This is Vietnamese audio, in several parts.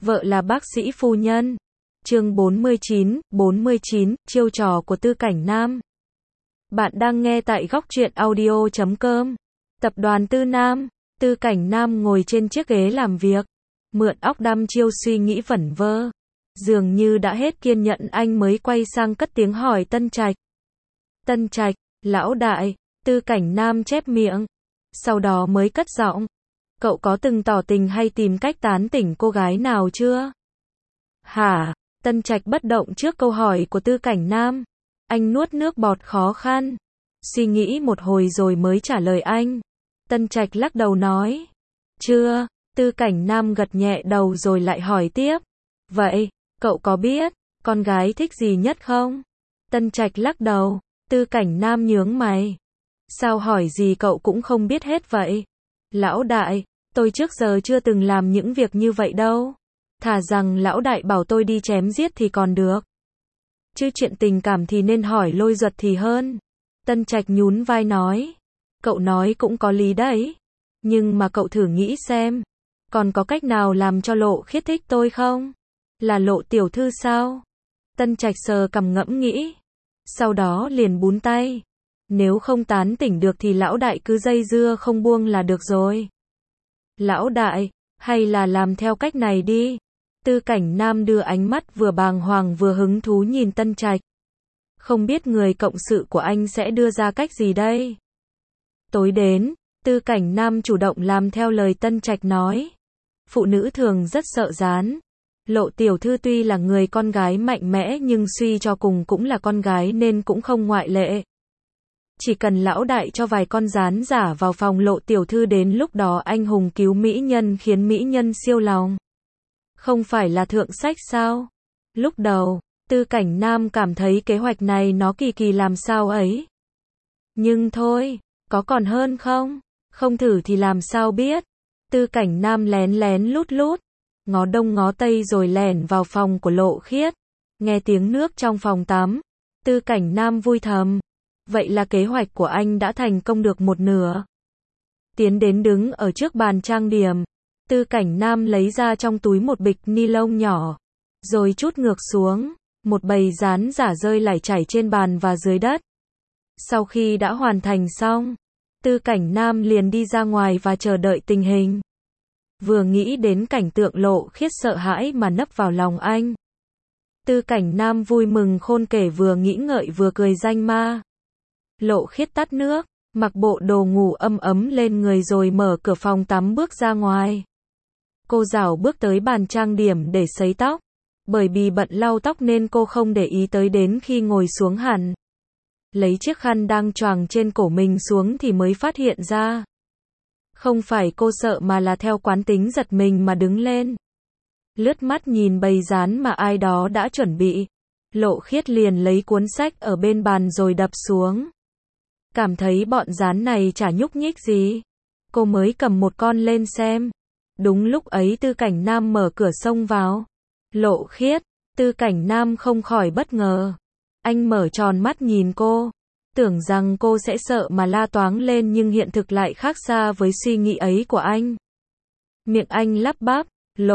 Vợ là bác sĩ phu nhân. Chương 49, chiêu trò của Tư Cảnh Nam. Bạn đang nghe tại Góc Truyện Audio.com. Tập đoàn Tư Nam. Tư Cảnh Nam ngồi trên chiếc ghế làm việc, mượn óc đăm chiêu suy nghĩ vẩn vơ. Dường như đã hết kiên nhẫn, anh mới quay sang cất tiếng hỏi Tân Trạch. Tân Trạch, lão đại. Tư Cảnh Nam chép miệng, sau đó mới cất giọng. Cậu có từng tỏ tình hay tìm cách tán tỉnh cô gái nào chưa? Hả? Tân Trạch bất động trước câu hỏi của Tư Cảnh Nam. Anh nuốt nước bọt khó khăn, suy nghĩ một hồi rồi mới trả lời anh. Tân Trạch lắc đầu nói. Chưa. Tư Cảnh Nam gật nhẹ đầu rồi lại hỏi tiếp. Vậy, cậu có biết con gái thích gì nhất không? Tân Trạch lắc đầu. Tư Cảnh Nam nhướng mày. Sao hỏi gì cậu cũng không biết hết vậy? Lão đại, tôi trước giờ chưa từng làm những việc như vậy đâu. Thà rằng lão đại bảo tôi đi chém giết thì còn được, chứ chuyện tình cảm thì nên hỏi Lôi Duật thì hơn. Tân Trạch nhún vai nói. Cậu nói cũng có lý đấy. Nhưng mà cậu thử nghĩ xem, còn có cách nào làm cho Lộ Khiết thích tôi không? Là Lộ tiểu thư sao? Tân Trạch sờ cằm ngẫm nghĩ, sau đó liền búng tay. Nếu không tán tỉnh được thì lão đại cứ dây dưa không buông là được rồi. Lão đại, hay là làm theo cách này đi. Tư Cảnh Nam đưa ánh mắt vừa bàng hoàng vừa hứng thú nhìn Tân Trạch. Không biết người cộng sự của anh sẽ đưa ra cách gì đây? Tối đến, Tư Cảnh Nam chủ động làm theo lời Tân Trạch nói. Phụ nữ thường rất sợ gián. Lộ tiểu thư tuy là người con gái mạnh mẽ nhưng suy cho cùng cũng là con gái nên cũng không ngoại lệ. Chỉ cần lão đại cho vài con gián giả vào phòng Lộ tiểu thư, đến lúc đó anh hùng cứu mỹ nhân khiến mỹ nhân siêu lòng. Không phải là thượng sách sao? Lúc đầu, Tư Cảnh Nam cảm thấy kế hoạch này nó kỳ kỳ làm sao ấy. Nhưng thôi, có còn hơn không? Không thử thì làm sao biết? Tư Cảnh Nam lén lén lút lút, ngó đông ngó tây rồi lẻn vào phòng của Lộ Khiết. Nghe tiếng nước trong phòng tắm, Tư Cảnh Nam vui thầm. Vậy là kế hoạch của anh đã thành công được một nửa. Tiến đến đứng ở trước bàn trang điểm, Tư Cảnh Nam lấy ra trong túi một bịch ni lông nhỏ, rồi trút ngược xuống. Một bầy dán giả rơi lải chảy trên bàn và dưới đất. Sau khi đã hoàn thành xong, Tư Cảnh Nam liền đi ra ngoài và chờ đợi tình hình. Vừa nghĩ đến cảnh tượng Lộ Khiết sợ hãi mà nấp vào lòng anh, Tư Cảnh Nam vui mừng khôn kể, vừa nghĩ ngợi vừa cười danh ma. Lộ Khiết tắt nước, mặc bộ đồ ngủ ấm ấm lên người rồi mở cửa phòng tắm bước ra ngoài. Cô rảo bước tới bàn trang điểm để sấy tóc. Bởi vì bận lau tóc nên cô không để ý tới, đến khi ngồi xuống hẳn, lấy chiếc khăn đang choàng trên cổ mình xuống thì mới phát hiện ra. Không phải cô sợ mà là theo quán tính giật mình mà đứng lên. Lướt mắt nhìn bầy dán mà ai đó đã chuẩn bị. Lộ Khiết liền lấy cuốn sách ở bên bàn rồi đập xuống. Cảm thấy bọn dán này chả nhúc nhích gì, cô mới cầm một con lên xem. Đúng lúc ấy Tư Cảnh Nam mở cửa xông vào. Lộ Khiết. Tư Cảnh Nam không khỏi bất ngờ. Anh mở tròn mắt nhìn cô, tưởng rằng cô sẽ sợ mà la toáng lên, nhưng hiện thực lại khác xa với suy nghĩ ấy của anh. Miệng anh lắp bắp.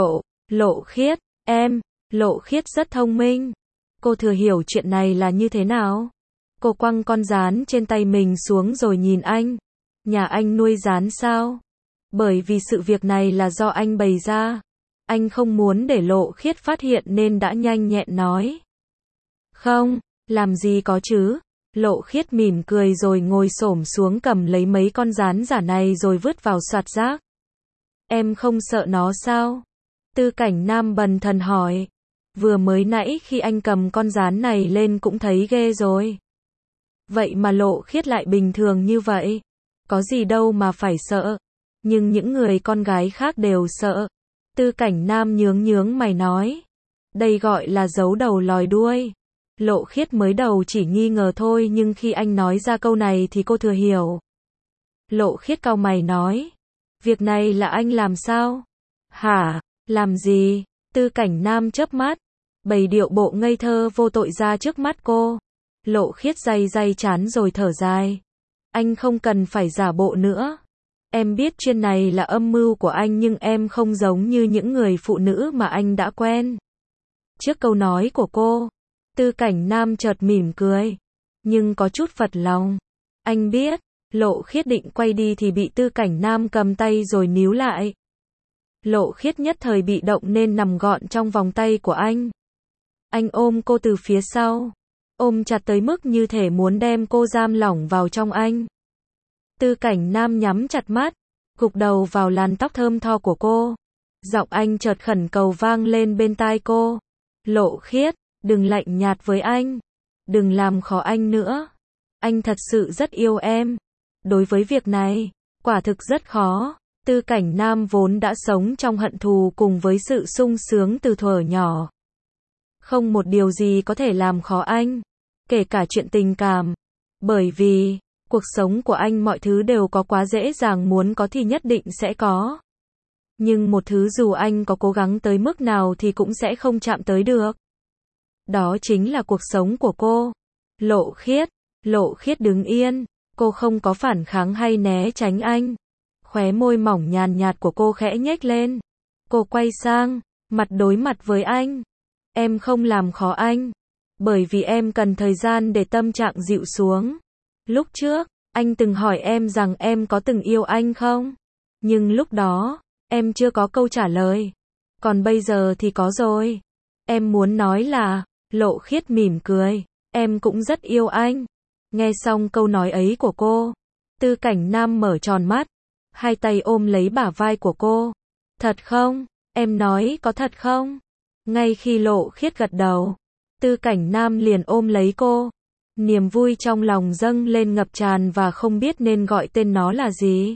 Lộ Khiết, em. Lộ Khiết rất thông minh. Cô thừa hiểu chuyện này là như thế nào. Cô quăng con gián trên tay mình xuống rồi nhìn anh. Nhà anh nuôi gián sao? Bởi vì sự việc này là do anh bày ra. Anh không muốn để Lộ Khiết phát hiện nên đã nhanh nhẹn nói. Không, làm gì có chứ. Lộ Khiết mỉm cười rồi ngồi xổm xuống cầm lấy mấy con gián giả này rồi vứt vào xoạt rác. Em không sợ nó sao? Tư Cảnh Nam bần thần hỏi. Vừa mới nãy khi anh cầm con gián này lên cũng thấy ghê rồi. Vậy mà Lộ Khiết lại bình thường như vậy. Có gì đâu mà phải sợ. Nhưng những người con gái khác đều sợ. Tư Cảnh Nam nhướng mày nói. Đây gọi là giấu đầu lòi đuôi. Lộ Khiết mới đầu chỉ nghi ngờ thôi, nhưng khi anh nói ra câu này thì cô thừa hiểu. Lộ Khiết cau mày nói. Việc này là anh làm sao? Hả? Làm gì? Tư Cảnh Nam chớp mắt, bày điệu bộ ngây thơ vô tội ra trước mắt cô. Lộ Khiết day chán rồi thở dài. Anh không cần phải giả bộ nữa. Em biết chuyên này là âm mưu của anh nhưng em không giống như những người phụ nữ mà anh đã quen. Trước câu nói của cô, Tư Cảnh Nam chợt mỉm cười, nhưng có chút phật lòng. Anh biết, Lộ Khiết định quay đi thì bị Tư Cảnh Nam cầm tay rồi níu lại. Lộ Khiết nhất thời bị động nên nằm gọn trong vòng tay của anh. Anh ôm cô từ phía sau, ôm chặt tới mức như thể muốn đem cô giam lỏng vào trong anh. Tư Cảnh Nam nhắm chặt mắt, gục đầu vào làn tóc thơm tho của cô. Giọng anh chợt khẩn cầu vang lên bên tai cô. Lộ Khiết, đừng lạnh nhạt với anh. Đừng làm khó anh nữa. Anh thật sự rất yêu em. Đối với việc này, quả thực rất khó. Tư Cảnh Nam vốn đã sống trong hận thù cùng với sự sung sướng từ thuở nhỏ. Không một điều gì có thể làm khó anh, kể cả chuyện tình cảm. Bởi vì, cuộc sống của anh mọi thứ đều có quá dễ dàng, muốn có thì nhất định sẽ có. Nhưng một thứ dù anh có cố gắng tới mức nào thì cũng sẽ không chạm tới được. Đó chính là cuộc sống của cô. Lộ Khiết. Lộ Khiết đứng yên, cô không có phản kháng hay né tránh anh. Khóe môi mỏng nhàn nhạt của cô khẽ nhếch lên. Cô quay sang, mặt đối mặt với anh. Em không làm khó anh, bởi vì em cần thời gian để tâm trạng dịu xuống. Lúc trước, anh từng hỏi em rằng em có từng yêu anh không? Nhưng lúc đó, em chưa có câu trả lời. Còn bây giờ thì có rồi. Em muốn nói là, Lộ Khiết mỉm cười, em cũng rất yêu anh. Nghe xong câu nói ấy của cô, Tư Cảnh Nam mở tròn mắt, hai tay ôm lấy bả vai của cô. Thật không? Em nói có thật không? Ngay khi Lộ Khiết gật đầu, Tư Cảnh Nam liền ôm lấy cô. Niềm vui trong lòng dâng lên ngập tràn và không biết nên gọi tên nó là gì.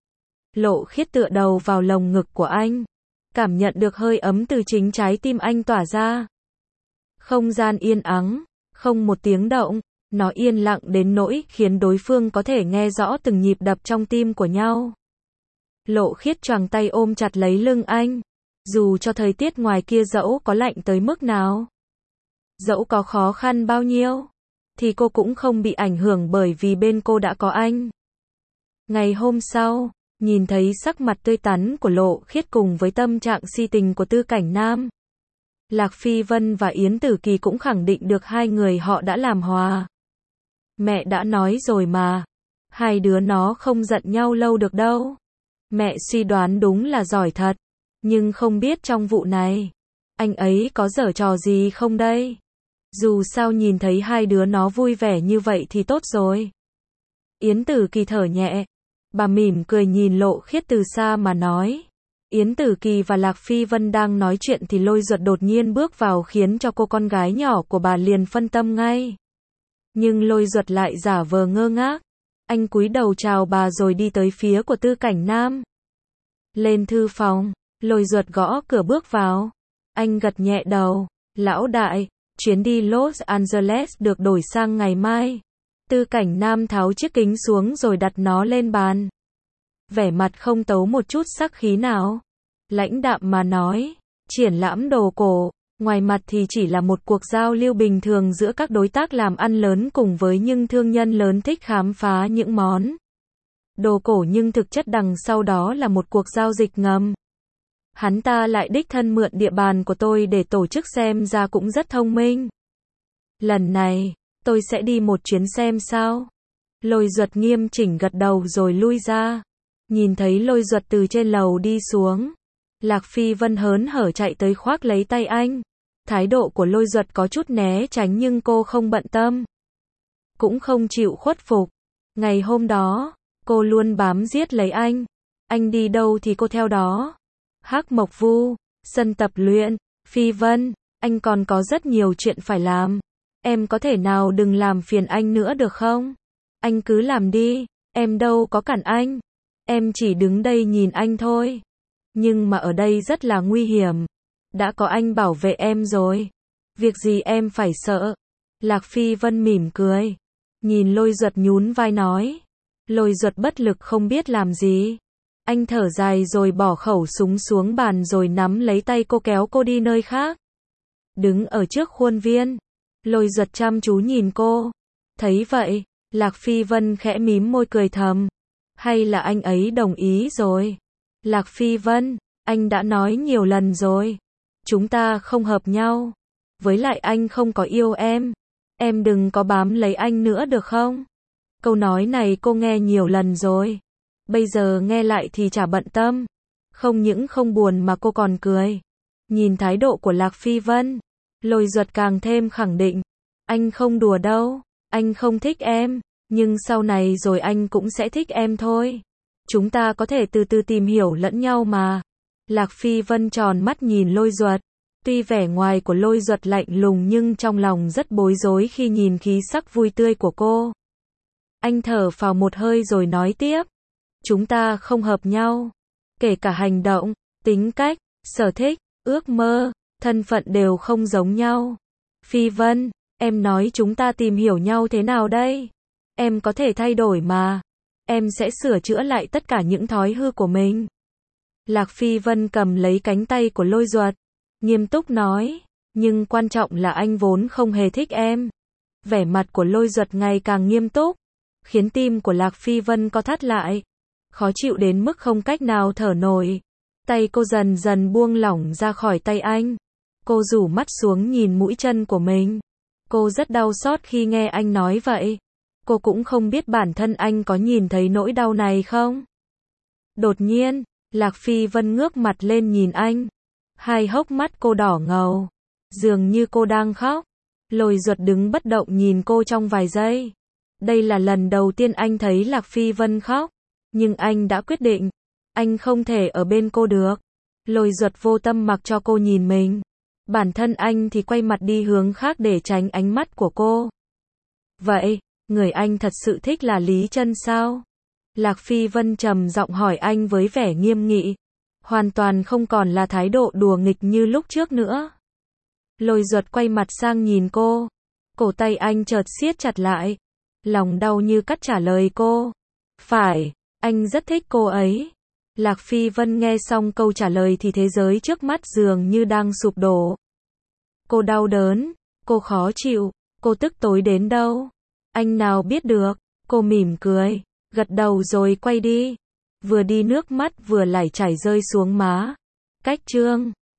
Lộ Khiết tựa đầu vào lồng ngực của anh, cảm nhận được hơi ấm từ chính trái tim anh tỏa ra. Không gian yên ắng, không một tiếng động, nó yên lặng đến nỗi khiến đối phương có thể nghe rõ từng nhịp đập trong tim của nhau. Lộ Khiết choàng tay ôm chặt lấy lưng anh, dù cho thời tiết ngoài kia dẫu có lạnh tới mức nào, dẫu có khó khăn bao nhiêu, thì cô cũng không bị ảnh hưởng bởi vì bên cô đã có anh. Ngày hôm sau, nhìn thấy sắc mặt tươi tắn của Lộ Khiết cùng với tâm trạng si tình của Tư Cảnh Nam, Lạc Phi Vân và Yến Tử Kỳ cũng khẳng định được hai người họ đã làm hòa. Mẹ đã nói rồi mà, hai đứa nó không giận nhau lâu được đâu. Mẹ suy đoán đúng là giỏi thật, nhưng không biết trong vụ này, anh ấy có giở trò gì không đây? Dù sao nhìn thấy hai đứa nó vui vẻ như vậy thì tốt rồi. Yến Tử Kỳ thở nhẹ, bà mỉm cười nhìn Lộ Khiết từ xa mà nói. Yến Tử Kỳ và Lạc Phi Vân đang nói chuyện thì Lôi Duật đột nhiên bước vào khiến cho cô con gái nhỏ của bà liền phân tâm ngay. Nhưng Lôi Duật lại giả vờ ngơ ngác. Anh cúi đầu chào bà rồi đi tới phía của Tư Cảnh Nam. Lên thư phòng, Lôi Duật gõ cửa bước vào. Anh gật nhẹ đầu. Lão đại, chuyến đi Los Angeles được đổi sang ngày mai. Tư Cảnh Nam tháo chiếc kính xuống rồi đặt nó lên bàn. Vẻ mặt không tấu một chút sắc khí nào. Lãnh đạm mà nói, triển lãm đồ cổ, ngoài mặt thì chỉ là một cuộc giao lưu bình thường giữa các đối tác làm ăn lớn cùng với những thương nhân lớn thích khám phá những món đồ cổ, nhưng thực chất đằng sau đó là một cuộc giao dịch ngầm. Hắn ta lại đích thân mượn địa bàn của tôi để tổ chức, xem ra cũng rất thông minh. Lần này, tôi sẽ đi một chuyến xem sao. Lôi Duật nghiêm chỉnh gật đầu rồi lui ra. Nhìn thấy Lôi Duật từ trên lầu đi xuống, Lạc Phi Vân hớn hở chạy tới khoác lấy tay anh. Thái độ của Lôi Duật có chút né tránh nhưng cô không bận tâm, cũng không chịu khuất phục. Ngày hôm đó, cô luôn bám giết lấy anh. Anh đi đâu thì cô theo đó. Hắc Mộc Vu, sân tập luyện, Phi Vân, anh còn có rất nhiều chuyện phải làm. Em có thể nào đừng làm phiền anh nữa được không? Anh cứ làm đi, em đâu có cản anh. Em chỉ đứng đây nhìn anh thôi. Nhưng mà ở đây rất là nguy hiểm. Đã có anh bảo vệ em rồi. Việc gì em phải sợ? Lạc Phi Vân mỉm cười. Nhìn Lôi Duật nhún vai nói. Lôi Duật bất lực không biết làm gì. Anh thở dài rồi bỏ khẩu súng xuống bàn rồi nắm lấy tay cô kéo cô đi nơi khác. Đứng ở trước khuôn viên, Lôi Duật chăm chú nhìn cô. Thấy vậy, Lạc Phi Vân khẽ mím môi cười thầm. Hay là anh ấy đồng ý rồi? Lạc Phi Vân, anh đã nói nhiều lần rồi. Chúng ta không hợp nhau. Với lại anh không có yêu em. Em đừng có bám lấy anh nữa được không? Câu nói này cô nghe nhiều lần rồi. Bây giờ nghe lại thì chả bận tâm. Không những không buồn mà cô còn cười. Nhìn thái độ của Lạc Phi Vân, Lôi Duật càng thêm khẳng định. Anh không đùa đâu. Anh không thích em. Nhưng sau này rồi anh cũng sẽ thích em thôi. Chúng ta có thể từ từ tìm hiểu lẫn nhau mà. Lạc Phi Vân tròn mắt nhìn Lôi Duật. Tuy vẻ ngoài của Lôi Duật lạnh lùng nhưng trong lòng rất bối rối khi nhìn khí sắc vui tươi của cô. Anh thở phào một hơi rồi nói tiếp. Chúng ta không hợp nhau. Kể cả hành động, tính cách, sở thích, ước mơ, thân phận đều không giống nhau. Phi Vân, em nói chúng ta tìm hiểu nhau thế nào đây? Em có thể thay đổi mà. Em sẽ sửa chữa lại tất cả những thói hư của mình. Lạc Phi Vân cầm lấy cánh tay của Lôi Duật, nghiêm túc nói, nhưng quan trọng là anh vốn không hề thích em. Vẻ mặt của Lôi Duật ngày càng nghiêm túc, khiến tim của Lạc Phi Vân co thắt lại, khó chịu đến mức không cách nào thở nổi. Tay cô dần dần buông lỏng ra khỏi tay anh. Cô rủ mắt xuống nhìn mũi chân của mình. Cô rất đau xót khi nghe anh nói vậy. Cô cũng không biết bản thân anh có nhìn thấy nỗi đau này không. Đột nhiên, Lạc Phi Vân ngước mặt lên nhìn anh. Hai hốc mắt cô đỏ ngầu, dường như cô đang khóc. Lôi Duật đứng bất động nhìn cô trong vài giây. Đây là lần đầu tiên anh thấy Lạc Phi Vân khóc. Nhưng anh đã quyết định, anh không thể ở bên cô được. Lôi Duật vô tâm mặc cho cô nhìn mình. Bản thân anh thì quay mặt đi hướng khác để tránh ánh mắt của cô. Vậy, người anh thật sự thích là Lý Trân sao? Lạc Phi Vân trầm giọng hỏi anh với vẻ nghiêm nghị. Hoàn toàn không còn là thái độ đùa nghịch như lúc trước nữa. Lôi Duật quay mặt sang nhìn cô. Cổ tay anh chợt siết chặt lại. Lòng đau như cắt trả lời cô. Phải, anh rất thích cô ấy. Lạc Phi Vân nghe xong câu trả lời thì thế giới trước mắt dường như đang sụp đổ. Cô đau đớn, cô khó chịu, cô tức tối đến đâu. Anh nào biết được, cô mỉm cười, gật đầu rồi quay đi. Vừa đi nước mắt vừa lải chảy rơi xuống má. Cách chương